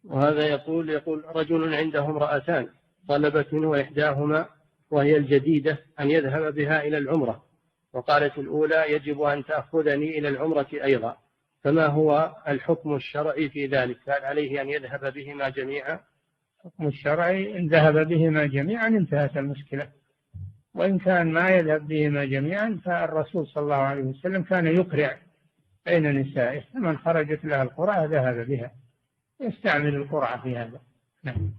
وهذا يقول رجل عنده امرأتان طلبت منه إحداهما وهي الجديدة أن يذهب بها إلى العمرة، وقالت الأولى يجب أن تأخذني إلى العمرة أيضا، فما هو الحكم الشرعي في ذلك؟ هل عليه أن يذهب بهما جميعا؟ الحكم الشرعي إن ذهب بهما جميعا انتهت المشكلة، وإن كان ما يذهب بهما جميعا فالرسول صلى الله عليه وسلم كان يقرع بين نسائه، فمن خرجت لها القرعة ذهب بها، يستعمل القرعة في هذا. نعم.